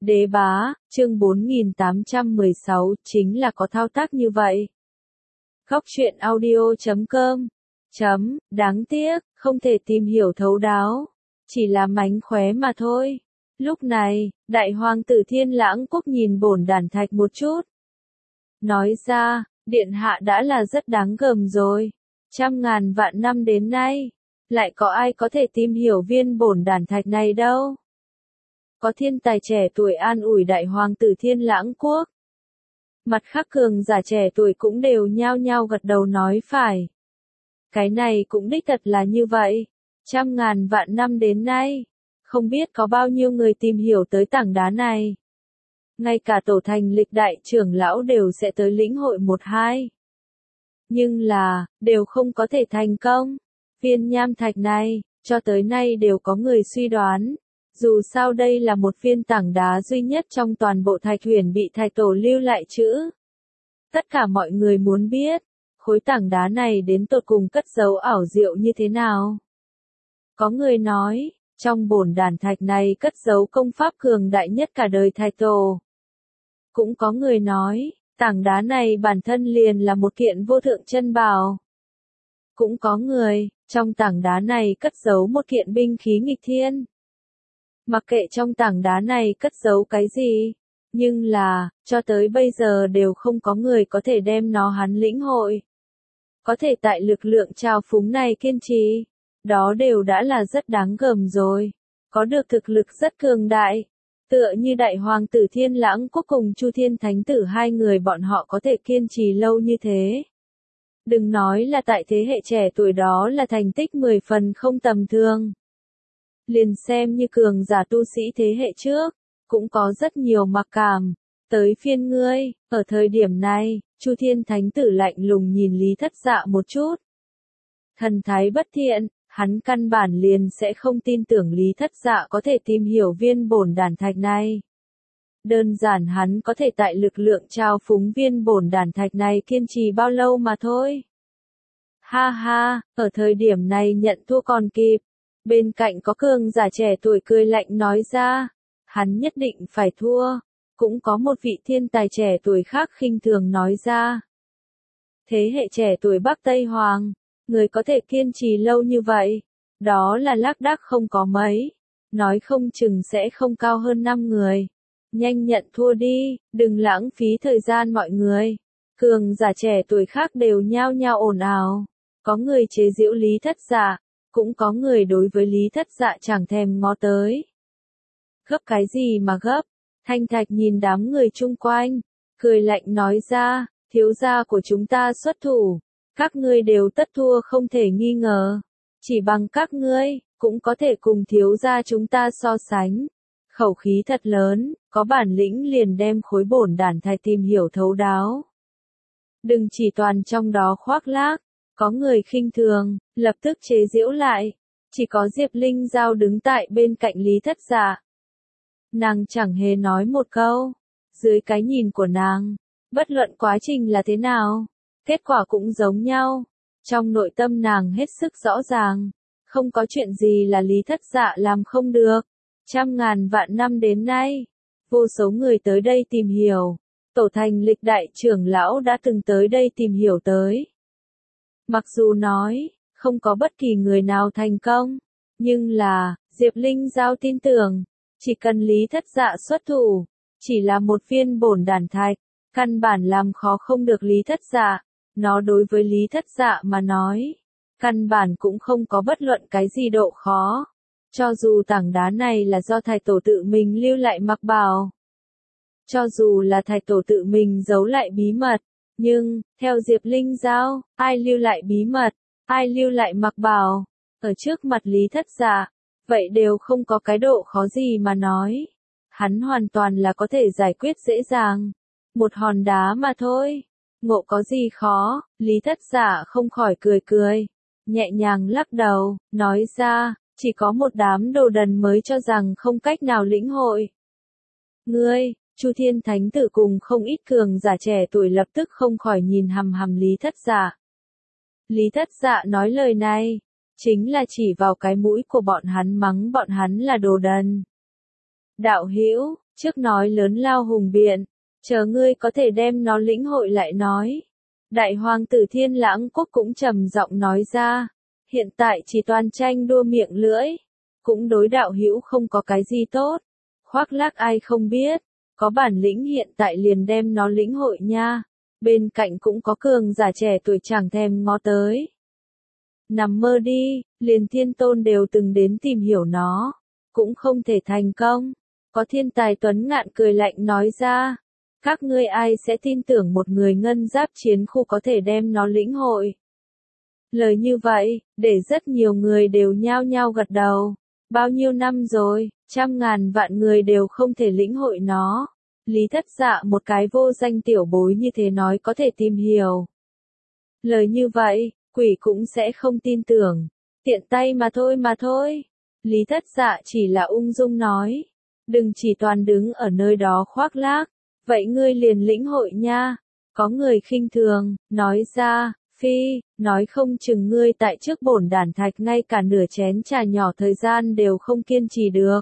Đế bá, chương 4816, chính là có thao tác như vậy. Góc truyện audio.com Đáng tiếc, không thể tìm hiểu thấu đáo. Chỉ là mánh khóe mà thôi. Lúc này, đại hoàng tử Thiên Lãng Quốc nhìn bổn đàn thạch một chút. Nói ra, điện hạ đã là rất đáng gờm rồi. Trăm ngàn vạn năm đến nay, lại có ai có thể tìm hiểu viên bổn đàn thạch này đâu. Có thiên tài trẻ tuổi an ủi đại hoàng tử Thiên Lãng Quốc. Mặt khác cường giả trẻ tuổi cũng đều nhao nhao gật đầu nói phải. Cái này cũng đích thật là như vậy. Trăm ngàn vạn năm đến nay, không biết có bao nhiêu người tìm hiểu tới tảng đá này. Ngay cả tổ thành lịch đại trưởng lão đều sẽ tới lĩnh hội một hai. Nhưng là, đều không có thể thành công. Viên nham thạch này, cho tới nay đều có người suy đoán. Dù sao đây là một viên tảng đá duy nhất trong toàn bộ thạch huyền bị thạch tổ lưu lại chữ. Tất cả mọi người muốn biết, khối tảng đá này đến tột cùng cất giấu ảo diệu như thế nào. Có người nói, trong bổn đàn thạch này cất giấu công pháp cường đại nhất cả đời thạch tổ. Cũng có người nói, tảng đá này bản thân liền là một kiện vô thượng chân bảo. Cũng có người, trong tảng đá này cất giấu một kiện binh khí nghịch thiên. Mặc kệ trong tảng đá này cất giấu cái gì, nhưng là, cho tới bây giờ đều không có người có thể đem nó hắn lĩnh hội. Có thể tại lực lượng trào phúng này kiên trì, đó đều đã là rất đáng gờm rồi. Có được thực lực rất cường đại, tựa như đại hoàng tử Thiên Lãng Quốc cùng Chu Thiên Thánh Tử hai người bọn họ có thể kiên trì lâu như thế. Đừng nói là tại thế hệ trẻ tuổi đó là thành tích 10 phần không tầm thường. Liền xem như cường giả tu sĩ thế hệ trước, cũng có rất nhiều mặc cảm. Tới phiên ngươi, ở thời điểm này, Chu Thiên Thánh Tử lạnh lùng nhìn Lý Thất Dạ một chút. Thần thái bất thiện, hắn căn bản liền sẽ không tin tưởng Lý Thất Dạ có thể tìm hiểu viên bổn đàn thạch này. Đơn giản hắn có thể tại lực lượng trao phúng viên bổn đàn thạch này kiên trì bao lâu mà thôi. Ha ha, ở thời điểm này nhận thua còn kịp. Bên cạnh có cường giả trẻ tuổi cười lạnh nói ra, hắn nhất định phải thua. Cũng có một vị thiên tài trẻ tuổi khác khinh thường nói ra. Thế hệ trẻ tuổi Bắc Tây Hoàng, người có thể kiên trì lâu như vậy, đó là lác đác không có mấy, nói không chừng sẽ không cao hơn 5 người. Nhanh nhận thua đi, đừng lãng phí thời gian mọi người. Cường giả trẻ tuổi khác đều nhao nhao ồn ào, có người chế giễu Lý Thất Dạ. Cũng có người đối với Lý Thất Dạ chẳng thèm ngó tới. Gấp cái gì mà gấp? Thanh Thạch nhìn đám người chung quanh, cười lạnh nói ra, thiếu gia của chúng ta xuất thủ, các ngươi đều tất thua không thể nghi ngờ. Chỉ bằng các ngươi, cũng có thể cùng thiếu gia chúng ta so sánh. Khẩu khí thật lớn, có bản lĩnh liền đem khối bổn đàn thạch tìm hiểu thấu đáo. Đừng chỉ toàn trong đó khoác lác. Có người khinh thường, lập tức chế giễu lại. Chỉ có Diệp Linh Giao đứng tại bên cạnh Lý Thất Dạ. Nàng chẳng hề nói một câu. Dưới cái nhìn của nàng, bất luận quá trình là thế nào, kết quả cũng giống nhau. Trong nội tâm nàng hết sức rõ ràng. Không có chuyện gì là Lý Thất Dạ làm không được. Trăm ngàn vạn năm đến nay, vô số người tới đây tìm hiểu. Tổ thành lịch đại trưởng lão đã từng tới đây tìm hiểu tới. Mặc dù nói, không có bất kỳ người nào thành công, nhưng là, Diệp Linh Giao tin tưởng, chỉ cần Lý Thất Dạ xuất thủ, chỉ là một viên bổn đàn thạch, căn bản làm khó không được Lý Thất Dạ, nó đối với Lý Thất Dạ mà nói, căn bản cũng không có bất luận cái gì độ khó, cho dù tảng đá này là do thạch tổ tự mình lưu lại mặc bảo, cho dù là thạch tổ tự mình giấu lại bí mật. Nhưng, theo Diệp Linh Giao, ai lưu lại bí mật, ai lưu lại mặc bảo, ở trước mặt Lý Thất Dạ, vậy đều không có cái độ khó gì mà nói. Hắn hoàn toàn là có thể giải quyết dễ dàng. Một hòn đá mà thôi. Ngộ có gì khó, Lý Thất Dạ không khỏi cười cười. Nhẹ nhàng lắc đầu, nói ra, chỉ có một đám đồ đần mới cho rằng không cách nào lĩnh hội. Ngươi, Chu Thiên Thánh Tử cùng không ít cường giả trẻ tuổi lập tức không khỏi nhìn hằm hằm Lý Thất Dạ. Lý Thất Dạ nói lời này, chính là chỉ vào cái mũi của bọn hắn mắng bọn hắn là đồ đần. Đạo hữu, Trước nói lớn lao hùng biện, chờ ngươi có thể đem nó lĩnh hội lại nói. Đại hoàng tử Thiên Lãng Quốc cũng trầm giọng nói ra, hiện tại chỉ toàn tranh đua miệng lưỡi, cũng đối đạo hữu không có cái gì tốt. Khoác lác ai không biết, có bản lĩnh hiện tại liền đem nó lĩnh hội nha. Bên cạnh cũng có cường giả trẻ tuổi chẳng thèm ngó tới. Nằm mơ đi, liền thiên tôn đều từng đến tìm hiểu nó, cũng không thể thành công. Có thiên tài tuấn ngạn cười lạnh nói ra, các ngươi ai sẽ tin tưởng một người ngân giáp chiến khu có thể đem nó lĩnh hội. Lời như vậy, để rất nhiều người đều nhao nhao gật đầu. Bao nhiêu năm rồi, trăm ngàn vạn người đều không thể lĩnh hội nó. Lý Thất Dạ một cái vô danh tiểu bối như thế nói có thể tìm hiểu. Lời như vậy, quỷ cũng sẽ không tin tưởng. Tiện tay mà thôi. Lý Thất Dạ chỉ là ung dung nói. Đừng chỉ toàn đứng ở nơi đó khoác lác. Vậy ngươi liền lĩnh hội nha. Có người khinh thường, nói ra, phi, nói không chừng ngươi tại trước bổn đàn thạch ngay cả nửa chén trà nhỏ thời gian đều không kiên trì được.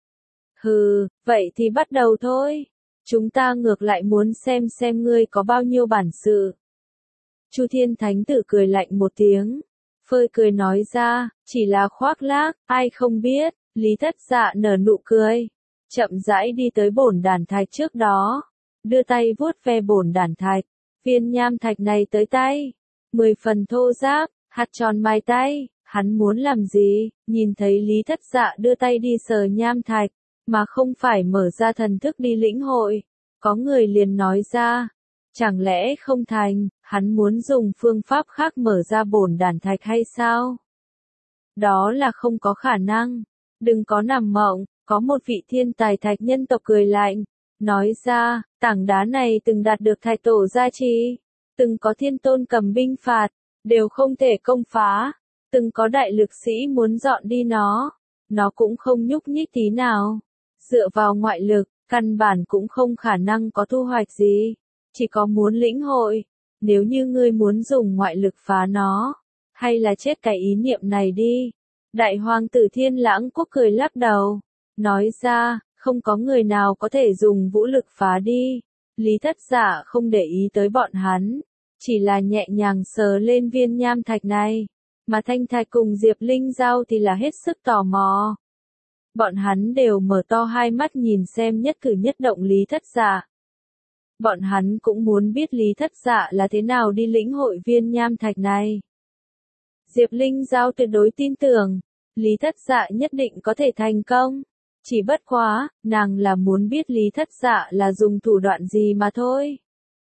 Hừ, vậy thì bắt đầu thôi. Chúng ta ngược lại muốn xem ngươi có bao nhiêu bản sự. Chu Thiên Thánh Tử cười lạnh một tiếng. Phơi cười nói ra, chỉ là khoác lác, ai không biết. Lý Thất Dạ nở nụ cười. Chậm rãi đi tới bổn đàn thạch trước đó. Đưa tay vuốt ve bổn đàn thạch. Viên nham thạch này tới tay. 10 phần thô ráp, hạt tròn mài tay. Hắn muốn làm gì? Nhìn thấy Lý Thất Dạ đưa tay đi sờ nham thạch, mà không phải mở ra thần thức đi lĩnh hội. Có người liền nói ra, chẳng lẽ không thành, hắn muốn dùng phương pháp khác mở ra bổn đàn thạch hay sao? Đó là không có khả năng. Đừng có nằm mộng, có một vị thiên tài thạch nhân tộc cười lạnh, nói ra, tảng đá này từng đạt được thạch tổ gia trì, từng có thiên tôn cầm binh phạt, đều không thể công phá, từng có đại lực sĩ muốn dọn đi nó cũng không nhúc nhích tí nào. Dựa vào ngoại lực, căn bản cũng không khả năng có thu hoạch gì, chỉ có muốn lĩnh hội. Nếu như ngươi muốn dùng ngoại lực phá nó, hay là chết cái ý niệm này đi. Đại hoàng tử Thiên Lãng Quốc cười lắc đầu, nói ra, không có người nào có thể dùng vũ lực phá đi. Lý Thất Dạ không để ý tới bọn hắn, chỉ là nhẹ nhàng sờ lên viên nham thạch này, mà Thanh Thạch cùng Diệp Linh Giao thì là hết sức tò mò. Bọn hắn đều mở to hai mắt nhìn xem nhất cử nhất động Lý Thất Dạ. Bọn hắn cũng muốn biết Lý Thất Dạ là thế nào đi lĩnh hội viên nham thạch này. Diệp Linh Giao tuyệt đối tin tưởng, Lý Thất Dạ nhất định có thể thành công. Chỉ bất quá, nàng là muốn biết Lý Thất Dạ là dùng thủ đoạn gì mà thôi.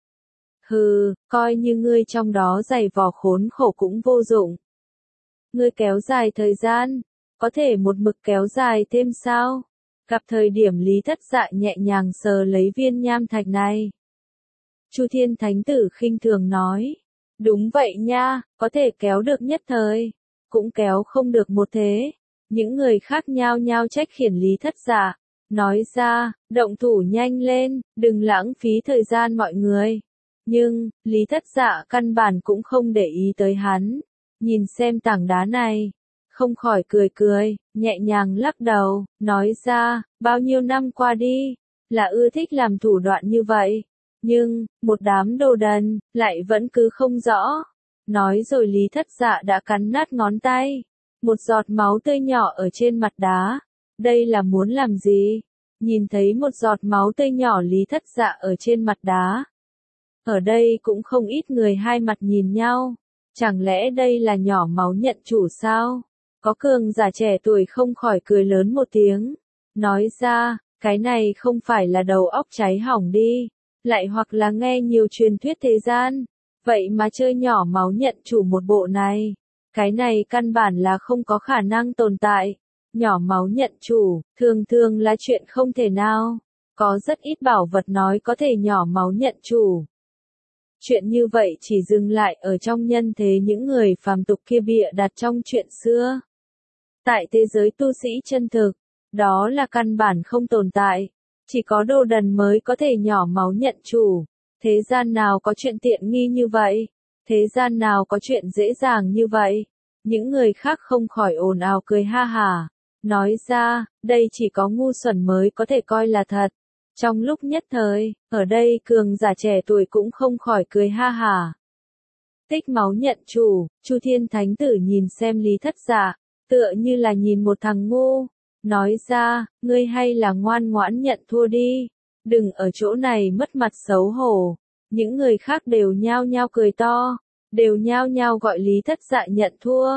Hừ, coi như ngươi trong đó dày vò khốn khổ cũng vô dụng. Ngươi kéo dài thời gian, có thể một mực kéo dài thêm sao? Gặp thời điểm Lý Thất Dạ nhẹ nhàng sờ lấy viên nham thạch này. Chu Thiên Thánh Tử khinh thường nói. Đúng vậy nha, có thể kéo được nhất thời, cũng kéo không được một thế. Những người khác nhao nhao trách khiển Lý Thất Dạ, nói ra, động thủ nhanh lên, đừng lãng phí thời gian mọi người. Nhưng, Lý Thất Dạ căn bản cũng không để ý tới hắn. Nhìn xem tảng đá này, không khỏi cười, nhẹ nhàng lắc đầu, nói ra, bao nhiêu năm qua đi, là ưa thích làm thủ đoạn như vậy. Nhưng, một đám đồ đần, lại vẫn cứ không rõ. Nói rồi Lý Thất Dạ đã cắn nát ngón tay. Một giọt máu tươi nhỏ ở trên mặt đá. Đây là muốn làm gì? Nhìn thấy một giọt máu tươi nhỏ Lý Thất Dạ ở trên mặt đá. Ở đây cũng không ít người hai mặt nhìn nhau. Chẳng lẽ đây là nhỏ máu nhận chủ sao? Có cường giả trẻ tuổi không khỏi cười lớn một tiếng. Nói ra, cái này không phải là đầu óc cháy hỏng đi. Lại hoặc là nghe nhiều truyền thuyết thế gian. Vậy mà chơi nhỏ máu nhận chủ một bộ này. Cái này căn bản là không có khả năng tồn tại. Nhỏ máu nhận chủ, thường là chuyện không thể nào. Có rất ít bảo vật nói có thể nhỏ máu nhận chủ. Chuyện như vậy chỉ dừng lại ở trong nhân thế những người phàm tục kia bịa đặt trong chuyện xưa. Tại thế giới tu sĩ chân thực, đó là căn bản không tồn tại. Chỉ có đồ đần mới có thể nhỏ máu nhận chủ. Thế gian nào có chuyện tiện nghi như vậy? Thế gian nào có chuyện dễ dàng như vậy? Những người khác không khỏi ồn ào cười ha hả. Nói ra, đây chỉ có ngu xuẩn mới có thể coi là thật. Trong lúc nhất thời, ở đây cường giả trẻ tuổi cũng không khỏi cười ha hả. Tích máu nhận chủ, Chu Thiên Thánh Tử nhìn xem Lý Thất Dạ, tựa như là nhìn một thằng ngu, nói ra, ngươi hay là ngoan ngoãn nhận thua đi, đừng ở chỗ này mất mặt xấu hổ. Những người khác đều nhao nhao cười to, đều nhao nhao gọi Lý Thất Dạ nhận thua.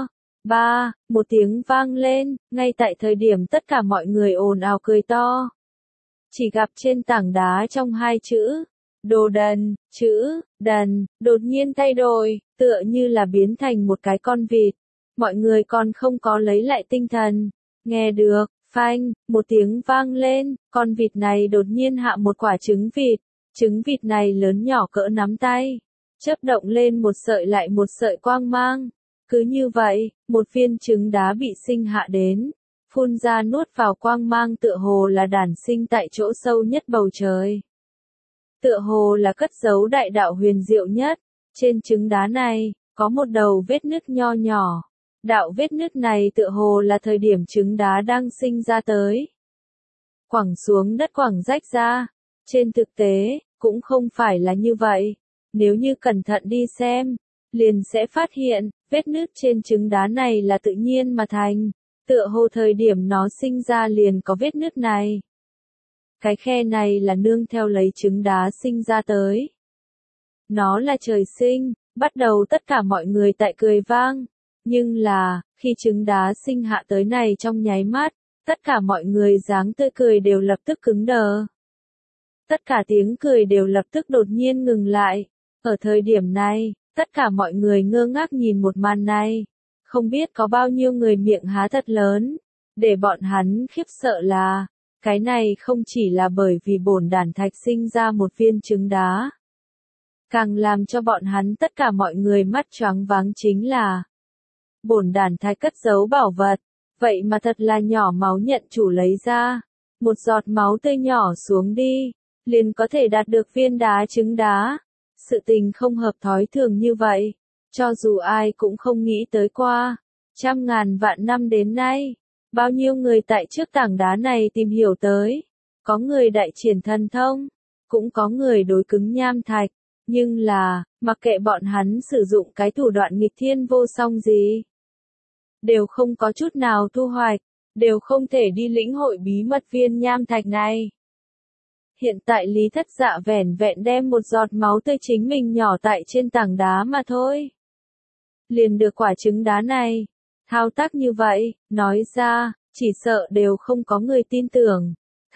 Một tiếng vang lên, ngay tại thời điểm tất cả mọi người ồn ào cười to. Chỉ gặp trên tảng đá trong hai chữ, đồ đần, chữ, đần, đột nhiên thay đổi, tựa như là biến thành một cái con vịt. Mọi người còn không có lấy lại tinh thần. Nghe được, phanh, một tiếng vang lên, con vịt này đột nhiên hạ một quả trứng vịt. Trứng vịt này lớn nhỏ cỡ nắm tay, chớp động lên một sợi lại một sợi quang mang. Cứ như vậy, một viên trứng đá bị sinh hạ đến, phun ra nuốt vào quang mang tựa hồ là đản sinh tại chỗ sâu nhất bầu trời. Tựa hồ là cất giấu đại đạo huyền diệu nhất. Trên trứng đá này, có một đầu vết nứt nho nhỏ. Đạo vết nứt này tựa hồ là thời điểm trứng đá đang sinh ra tới. Quẳng xuống đất quẳng rách ra. Trên thực tế, cũng không phải là như vậy. Nếu như cẩn thận đi xem, liền sẽ phát hiện, vết nứt trên trứng đá này là tự nhiên mà thành. Tựa hồ thời điểm nó sinh ra liền có vết nứt này. Cái khe này là nương theo lấy trứng đá sinh ra tới. Nó là trời sinh, bắt đầu tất cả mọi người tại cười vang. Nhưng là, khi trứng đá sinh hạ tới này trong nháy mắt, tất cả mọi người dáng tươi cười đều lập tức cứng đờ. Tất cả tiếng cười đều lập tức đột nhiên ngừng lại. Ở thời điểm này, tất cả mọi người ngơ ngác nhìn một màn này. Không biết có bao nhiêu người miệng há thật lớn. Để bọn hắn khiếp sợ là, cái này không chỉ là bởi vì bổn đản thạch sinh ra một viên trứng đá. Càng làm cho bọn hắn tất cả mọi người mắt choáng váng chính là, bổn đản thạch cất giấu bảo vật, vậy mà thật là nhỏ máu nhận chủ lấy ra. Một giọt máu tươi nhỏ xuống đi, liền có thể đạt được viên đá trứng đá. Sự tình không hợp thói thường như vậy, cho dù ai cũng không nghĩ tới qua. Trăm ngàn vạn năm đến nay, bao nhiêu người tại trước tảng đá này tìm hiểu tới. Có người đại triển thần thông, cũng có người đối cứng nham thạch. Nhưng là, mặc kệ bọn hắn sử dụng cái thủ đoạn nghịch thiên vô song gì, đều không có chút nào thu hoạch, đều không thể đi lĩnh hội bí mật viên nham thạch này. Hiện tại Lý Thất Dạ vẻn vẹn đem một giọt máu tươi chính mình nhỏ tại trên tảng đá mà thôi. Liền được quả trứng đá này. Thao tác như vậy, nói ra, chỉ sợ đều không có người tin tưởng.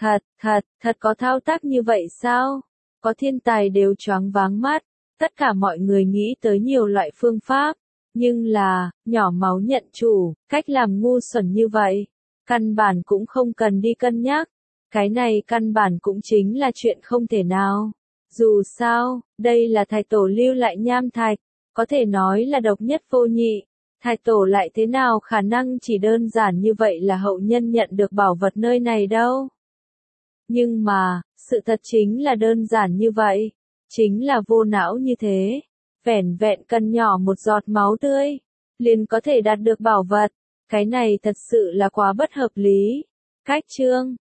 Thật có thao tác như vậy sao? Có thiên tài đều choáng váng mắt. Tất cả mọi người nghĩ tới nhiều loại phương pháp. Nhưng là, nhỏ máu nhận chủ, cách làm ngu xuẩn như vậy. Căn bản cũng không cần đi cân nhắc. Cái này căn bản cũng chính là chuyện không thể nào. Dù sao, đây là thạch tổ lưu lại nham thạch, có thể nói là độc nhất vô nhị. Thạch tổ lại thế nào khả năng chỉ đơn giản như vậy là hậu nhân nhận được bảo vật nơi này đâu. Nhưng mà, sự thật chính là đơn giản như vậy, chính là vô não như thế. Vẻn vẹn cần nhỏ một giọt máu tươi, liền có thể đạt được bảo vật. Cái này thật sự là quá bất hợp lý. Cách chương